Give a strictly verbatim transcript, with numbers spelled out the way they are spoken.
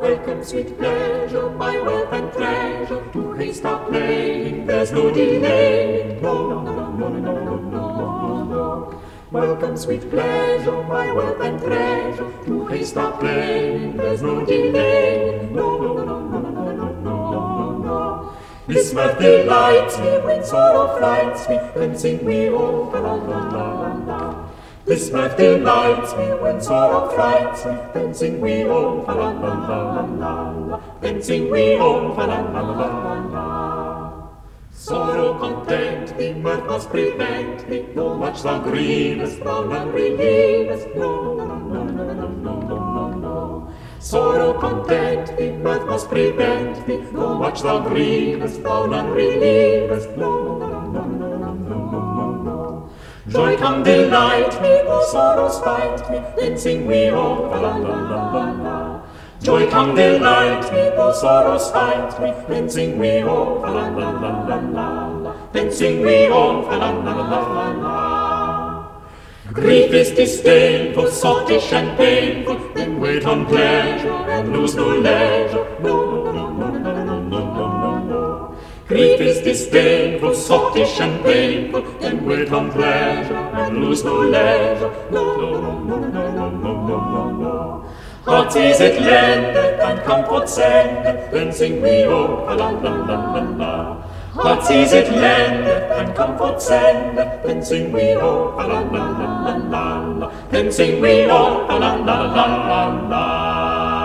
Welcome, sweet pleasure, my wealth and treasure, to haste our playing, there's no delay. No, no, no, no, no, no, no, no. Welcome, sweet pleasure, my wealth and treasure, to haste our playing, there's no delay. No, no, no, no, no, no, no, no, no. This mirth delights me when sorrow frights me, then sing we oh, la la la la. This mirth delights me when sorrow frights me, then sing we oh, la la la la la. Then sing we oh, la la la la la. Sorrow content me, mirth must prevent me, though much thou grievest, thou none relievest. No, no, no, no, no, no, no, no. Sorrow content me, mirth must prevent me, though much thou grievest, thou none relievest. No, no, no, no, no, no, no, no. Joy come delight me, though sorrows fight me, then sing we oh, la la la la la. Joy come delight me, though sorrows fight me, then sing we oh, la la la la la. Then sing we oh, la la la la la. Grief is disdainful, sottish and painful, then wait on pleasure and lose no leisure. No, no, no, no, no, no, no, no, no. Grief is disdainful, sottish and painful, then wait on pleasure and lose no leisure. No, no, no, no, no, no, no, no, no. Heart is it lendeth and comfort sendeth, then sing we oh, la la la la la. Heart is it lendeth and comfort sendeth, then sing we oh, la la la la la. Then sing we oh, la la la la la.